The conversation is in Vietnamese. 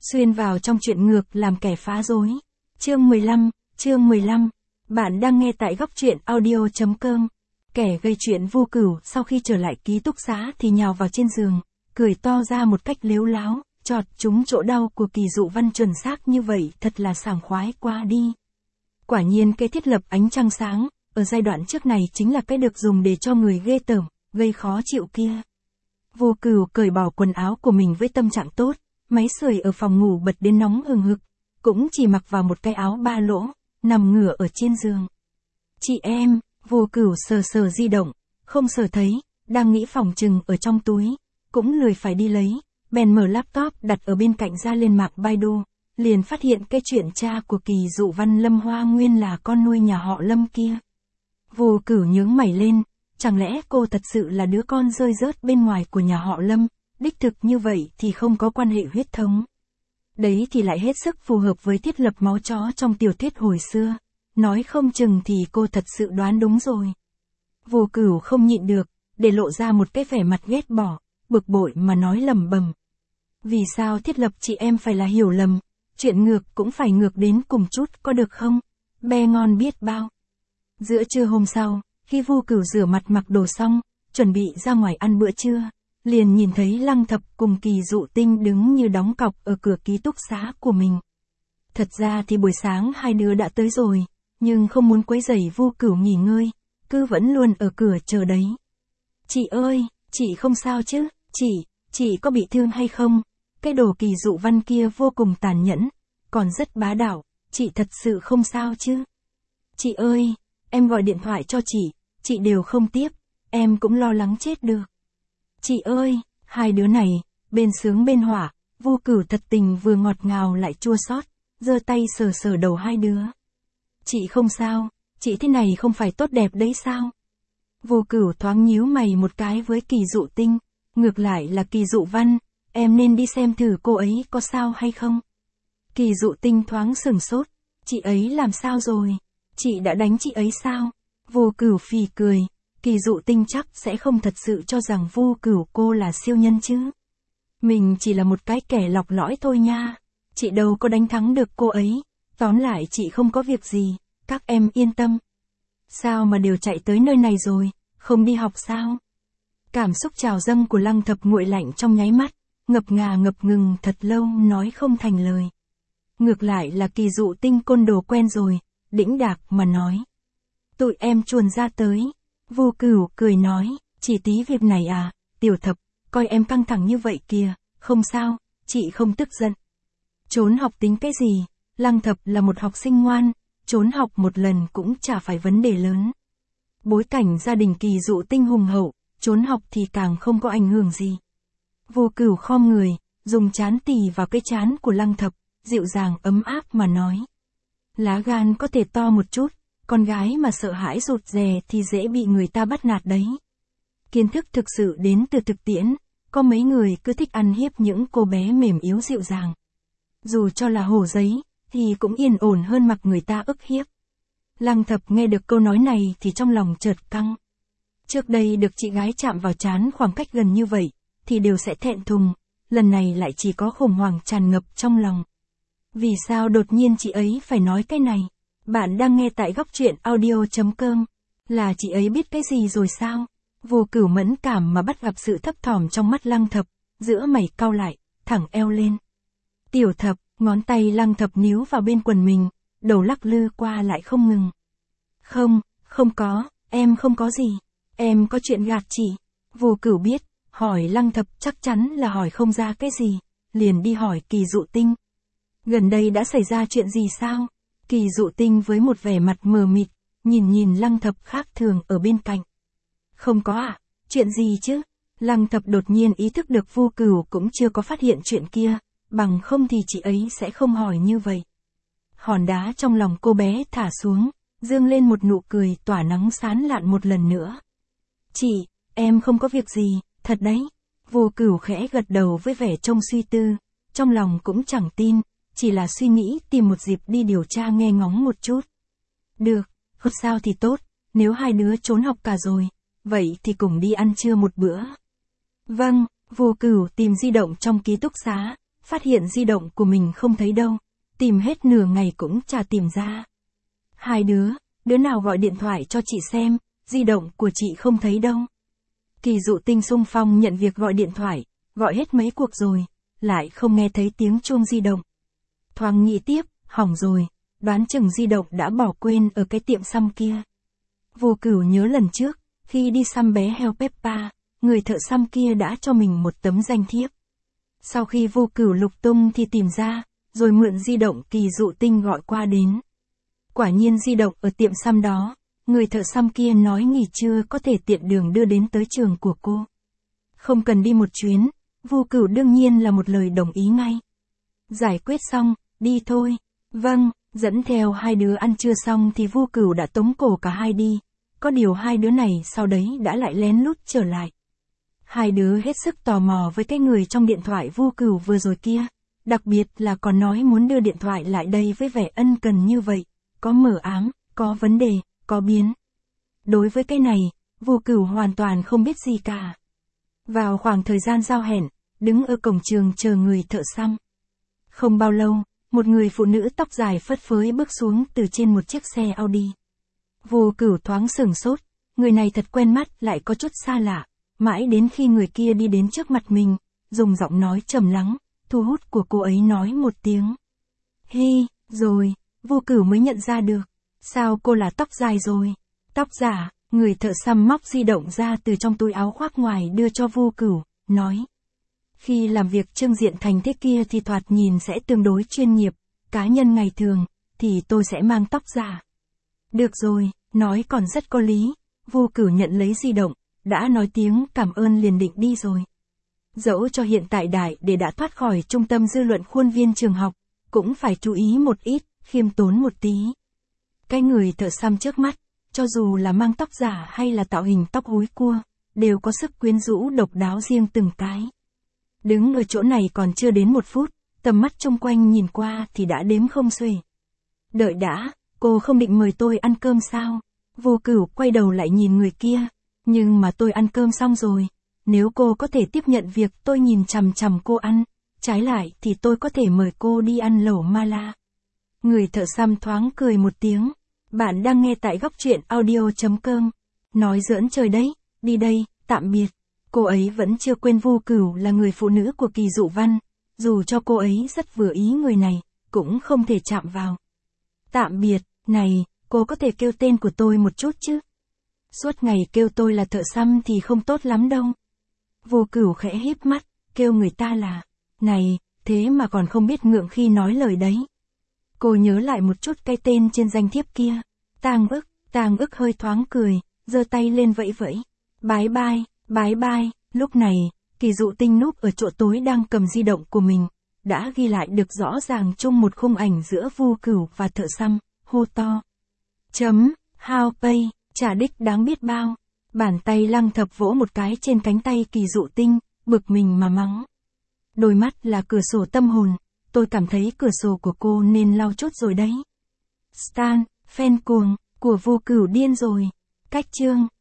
Xuyên vào trong chuyện ngược làm kẻ phá rối. Chương 15. Bạn đang nghe tại góc truyện audio.com. Kẻ gây chuyện Vô Cửu sau khi trở lại ký túc xá thì nhào vào trên giường, cười to ra một cách lếu láo, chọt trúng chỗ đau của Kỳ Dụ Văn chuẩn xác như vậy thật là sảng khoái quá đi. Quả nhiên cái thiết lập ánh trăng sáng, ở giai đoạn trước này chính là cái được dùng để cho người ghê tởm, gây khó chịu kia. Vô Cửu cởi bỏ quần áo của mình với tâm trạng tốt, máy sưởi ở phòng ngủ bật đến nóng hừng hực, cũng chỉ mặc vào một cái áo ba lỗ, nằm ngửa ở trên giường. Chị em, Vô Cửu sờ di động, không sờ thấy, đang nghĩ phòng chừng ở trong túi, cũng lười phải đi lấy, bèn mở laptop đặt ở bên cạnh ra lên mạng Baidu, liền phát hiện cái chuyện cha của Kỳ Dụ Văn Lâm Hoa nguyên là con nuôi nhà họ Lâm kia. Vô Cửu nhướng mày lên, chẳng lẽ cô thật sự là đứa con rơi rớt bên ngoài của nhà họ Lâm, đích thực như vậy thì không có quan hệ huyết thống. Đấy thì lại hết sức phù hợp với thiết lập máu chó trong tiểu thuyết hồi xưa, nói không chừng thì cô thật sự đoán đúng rồi. Vô Cửu không nhịn được, để lộ ra một cái vẻ mặt ghét bỏ, bực bội mà nói lẩm bẩm. Vì sao thiết lập chị em phải là hiểu lầm, chuyện ngược cũng phải ngược đến cùng chút có được không? Be ngon biết bao. Giữa trưa hôm sau, khi Vô Cửu rửa mặt mặc đồ xong, chuẩn bị ra ngoài ăn bữa trưa, liền nhìn thấy Lăng Thập cùng Kỳ Dụ Tinh đứng như đóng cọc ở cửa ký túc xá của mình. Thật ra thì buổi sáng hai đứa đã tới rồi, nhưng không muốn quấy rầy Vô Cửu nghỉ ngơi, cứ vẫn luôn ở cửa chờ đấy. Chị ơi, chị không sao chứ, chị có bị thương hay không? Cái đồ Kỳ Dụ Văn kia vô cùng tàn nhẫn, còn rất bá đạo, chị thật sự không sao chứ? Chị ơi, em gọi điện thoại cho chị đều không tiếp, em cũng lo lắng chết được. Chị ơi, hai đứa này, bên sướng bên hỏa, Vô Cửu thật tình vừa ngọt ngào lại chua xót, giơ tay sờ đầu hai đứa. Chị không sao, chị thế này không phải tốt đẹp đấy sao? Vô Cửu thoáng nhíu mày một cái với Kỳ Dụ Tinh, ngược lại là Kỳ Dụ Văn, em nên đi xem thử cô ấy có sao hay không. Kỳ Dụ Tinh thoáng sửng sốt, chị ấy làm sao rồi? Chị đã đánh chị ấy sao? Vô Cửu phì cười, Kỳ Dụ Tinh chắc sẽ không thật sự cho rằng Vô Cửu cô là siêu nhân chứ. Mình chỉ là một cái kẻ lọc lõi thôi nha, chị đâu có đánh thắng được cô ấy, tóm lại chị không có việc gì, các em yên tâm. Sao mà đều chạy tới nơi này rồi, không đi học sao? Cảm xúc trào dâng của Lăng Thập nguội lạnh trong nháy mắt, ngập ngừng thật lâu nói không thành lời. Ngược lại là Kỳ Dụ Tinh côn đồ quen rồi, đĩnh đạc mà nói. Tụi em chuồn ra tới. Vô Cửu cười nói, chỉ tí việc này à, Tiểu Thập, coi em căng thẳng như vậy kìa, không sao, chị không tức giận. Trốn học tính cái gì, Lăng Thập là một học sinh ngoan, trốn học một lần cũng chả phải vấn đề lớn. Bối cảnh gia đình Kỳ Dụ Tinh hùng hậu, trốn học thì càng không có ảnh hưởng gì. Vô Cửu khom người, dùng trán tì vào cái trán của Lăng Thập, dịu dàng ấm áp mà nói. Lá gan có thể to một chút, con gái mà sợ hãi rụt rè thì dễ bị người ta bắt nạt đấy. Kiến thức thực sự đến từ thực tiễn, có mấy người cứ thích ăn hiếp những cô bé mềm yếu dịu dàng. Dù cho là hổ giấy, thì cũng yên ổn hơn mặc người ta ức hiếp. Lăng Thập nghe được câu nói này thì trong lòng chợt căng. Trước đây được chị gái chạm vào trán khoảng cách gần như vậy, thì đều sẽ thẹn thùng, lần này lại chỉ có khủng hoảng tràn ngập trong lòng. Vì sao đột nhiên chị ấy phải nói cái này? Bạn đang nghe tại góc truyện audio.com. Là chị ấy biết cái gì rồi sao? Vô Cửu mẫn cảm mà bắt gặp sự thấp thỏm trong mắt Lăng Thập, giữa mày cau lại, thẳng eo lên. Tiểu Thập, ngón tay Lăng Thập níu vào bên quần mình, đầu lắc lư qua lại không ngừng. Không có, em không có gì. Em có chuyện gạt chị. Vô Cửu biết, hỏi Lăng Thập chắc chắn là hỏi không ra cái gì, liền đi hỏi Kỳ Dụ Tinh. Gần đây đã xảy ra chuyện gì sao? Kỳ Dụ Tinh với một vẻ mặt mờ mịt, nhìn Lăng Thập khác thường ở bên cạnh. Không có ạ, chuyện gì chứ? Lăng Thập đột nhiên ý thức được Vô Cửu cũng chưa có phát hiện chuyện kia, bằng không thì chị ấy sẽ không hỏi như vậy. Hòn đá trong lòng cô bé thả xuống, dương lên một nụ cười tỏa nắng sáng lạn một lần nữa. Chị, em không có việc gì, thật đấy. Vô Cửu khẽ gật đầu với vẻ trông suy tư, trong lòng cũng chẳng tin, chỉ là suy nghĩ tìm một dịp đi điều tra nghe ngóng một chút. Được, không sao thì tốt, nếu hai đứa trốn học cả rồi, vậy thì cùng đi ăn trưa một bữa. Vâng, Vô Cửu tìm di động trong ký túc xá, phát hiện di động của mình không thấy đâu, tìm hết nửa ngày cũng chả tìm ra. Hai đứa nào gọi điện thoại cho chị xem, di động của chị không thấy đâu. Kỳ Dụ Tinh xung phong nhận việc gọi điện thoại, gọi hết mấy cuộc rồi, lại không nghe thấy tiếng chuông di động. Thoáng nghĩ tiếp, hỏng rồi, đoán chừng di động đã bỏ quên ở cái tiệm xăm kia. Vô Cửu nhớ lần trước, khi đi xăm bé heo Peppa, người thợ xăm kia đã cho mình một tấm danh thiếp. Sau khi Vô Cửu lục tung thì tìm ra, rồi mượn di động Kỳ Dụ Tinh gọi qua đến. Quả nhiên di động ở tiệm xăm đó, người thợ xăm kia nói nghỉ trưa có thể tiện đường đưa đến tới trường của cô. Không cần đi một chuyến, Vô Cửu đương nhiên là một lời đồng ý ngay. Giải quyết xong, đi thôi. Vâng, dẫn theo hai đứa ăn trưa xong thì Vô Cửu đã tống cổ cả hai đi. Có điều hai đứa này sau đấy đã lại lén lút trở lại. Hai đứa hết sức tò mò với cái người trong điện thoại Vô Cửu vừa rồi kia. Đặc biệt là còn nói muốn đưa điện thoại lại đây với vẻ ân cần như vậy. Có mờ ám, có vấn đề, có biến. Đối với cái này, Vô Cửu hoàn toàn không biết gì cả. Vào khoảng thời gian giao hẹn, đứng ở cổng trường chờ người thợ xăm. Không bao lâu, một người phụ nữ tóc dài phất phới bước xuống từ trên một chiếc xe Audi. Vô Cửu thoáng sửng sốt, người này thật quen mắt lại có chút xa lạ, mãi đến khi người kia đi đến trước mặt mình, dùng giọng nói trầm lắng, thu hút của cô ấy nói một tiếng. Hi, rồi, Vô Cửu mới nhận ra được, sao cô là tóc dài rồi? Tóc giả, người thợ xăm móc di động ra từ trong túi áo khoác ngoài đưa cho Vô Cửu, nói. Khi làm việc trưng diện thành thế kia thì thoạt nhìn sẽ tương đối chuyên nghiệp, cá nhân ngày thường, thì tôi sẽ mang tóc giả. Được rồi, nói còn rất có lý, Vô Cửu nhận lấy di động, đã nói tiếng cảm ơn liền định đi rồi. Dẫu cho hiện tại Đại để đã thoát khỏi trung tâm dư luận khuôn viên trường học, cũng phải chú ý một ít, khiêm tốn một tí. Cái người thợ xăm trước mắt, cho dù là mang tóc giả hay là tạo hình tóc húi cua, đều có sức quyến rũ độc đáo riêng từng cái. Đứng ở chỗ này còn chưa đến một phút, tầm mắt chung quanh nhìn qua thì đã đếm không xuể. Đợi đã, cô không định mời tôi ăn cơm sao? Vô Cửu quay đầu lại nhìn người kia, nhưng mà tôi ăn cơm xong rồi, nếu cô có thể tiếp nhận việc tôi nhìn chằm chằm cô ăn, trái lại thì tôi có thể mời cô đi ăn lẩu Mala. Người thợ xăm thoáng cười một tiếng, bạn đang nghe tại góc truyện audio.com, nói giỡn trời đấy, đi đây, tạm biệt. Cô ấy vẫn chưa quên Vô Cửu là người phụ nữ của Kỳ Dụ Văn, dù cho cô ấy rất vừa ý người này, cũng không thể chạm vào. Tạm biệt, này, cô có thể kêu tên của tôi một chút chứ? Suốt ngày kêu tôi là thợ xăm thì không tốt lắm đâu. Vô Cửu khẽ híp mắt, kêu người ta là, này, thế mà còn không biết ngượng khi nói lời đấy. Cô nhớ lại một chút cái tên trên danh thiếp kia, Tang ức hơi thoáng cười, giơ tay lên vẫy vẫy, bái bai, lúc này, Kỳ Dụ Tinh núp ở chỗ tối đang cầm di động của mình, đã ghi lại được rõ ràng chung một khung ảnh giữa Vô Cửu và thợ xăm, hô to. How pay, trả đích đáng biết bao. Bàn tay Lăng Thập vỗ một cái trên cánh tay Kỳ Dụ Tinh, bực mình mà mắng. Đôi mắt là cửa sổ tâm hồn, tôi cảm thấy cửa sổ của cô nên lau chốt rồi đấy. Stan, fan cuồng, của Vô Cửu điên rồi. Cách chương.